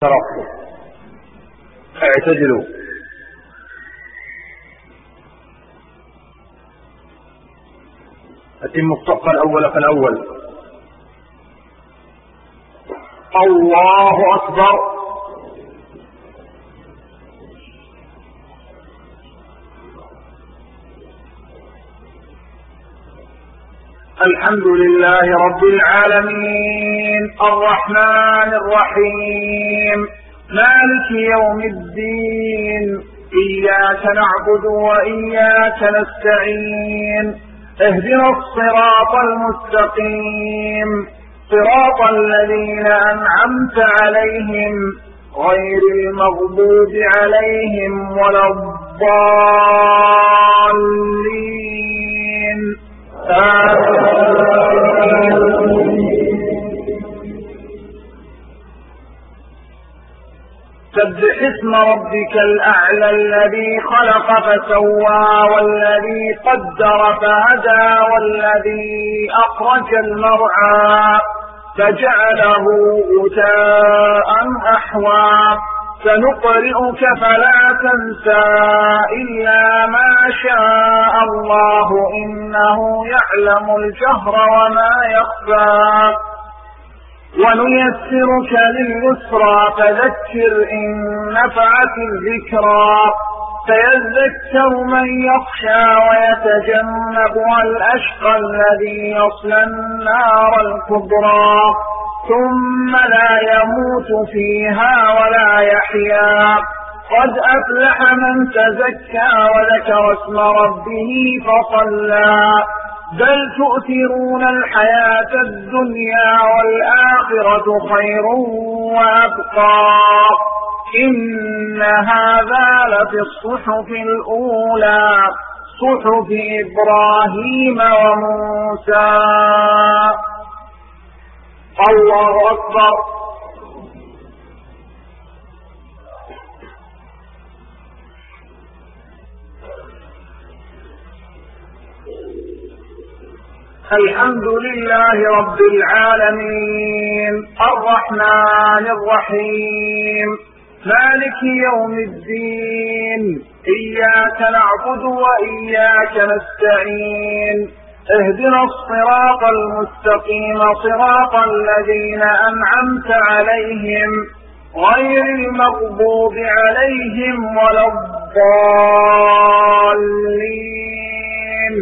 ترقب. اعتدلوا. أتموا الصف الأول فالأول. الله أكبر. الحمد لله رب العالمين الرحمن الرحيم مالك يوم الدين إياك نعبد وإياك نستعين اهدنا الصراط المستقيم صراط الذين أنعمت عليهم غير المغضوب عليهم ولا الضالين. سبح اسم ربك الأعلى الذي خلق فسوى والذي قدر فهدى والذي أخرج المرعى فجعله غثاء أحوى سنقرئك فلا تنسى إلا ما شاء الله إنه يعلم الجهر وما يخفى ونيسرك لليسرى فذكر إن نفعت الذكرى سيذكر من يخشى ويتجنبها الأشقى الذي يصلى النار الكبرى ثم لا يموت فيها ولا يحيا قد أفلح من تزكى وذكر اسم ربه فصلى بل تؤثرون الحياة الدنيا والآخرة خير وأبقى إن هذا لفي الصحف الأولى صحف إبراهيم وموسى. الله أكبر. الحمد لله رب العالمين الرحمن الرحيم مالك يوم الدين إياك نعبد وإياك نستعين اهدنا الصراط المستقيم صراط الذين أنعمت عليهم غير المغضوب عليهم ولا الضالين.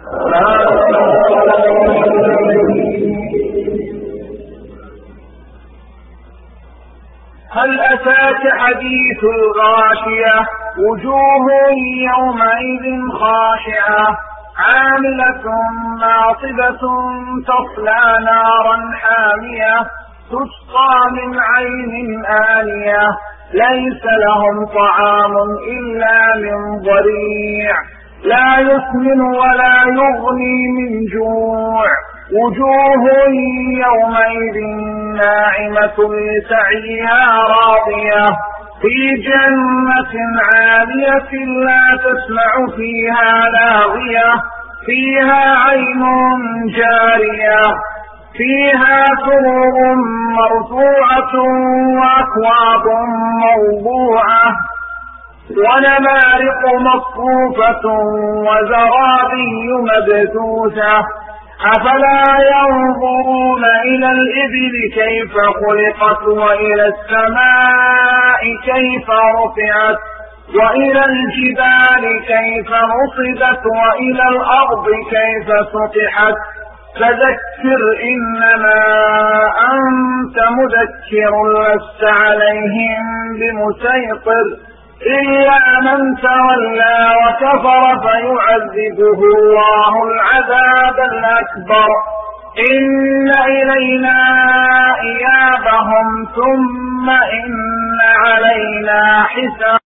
هل أتاك حديث الغاشية وجوه يومئذ خاشعة عاملة ناصبة تصلى نارا حامية تسقى من عين آنية ليس لهم طعام إلا من ضريع لا يسمن ولا يغني من جوع وجوه يومئذ ناعمة لسعيها راضية في جنة عالية لا تسمع فيها لاغية فيها عين جارية فيها سرر مرفوعة وأكواب موضوعة ونمارق مصفوفة وزرابي مبثوثة أفلا ينظرون إلى الإبل كيف خلقت وإلى السماء كيف رفعت وإلى الجبال كيف نصبت وإلى الأرض كيف سطحت فذكر إنما أنت مذكر لست عليهم بمسيطر إلا من تولى وكفر فيعذبه الله العذاب الأكبر إن إلينا إيابهم ثم إن علينا حساب.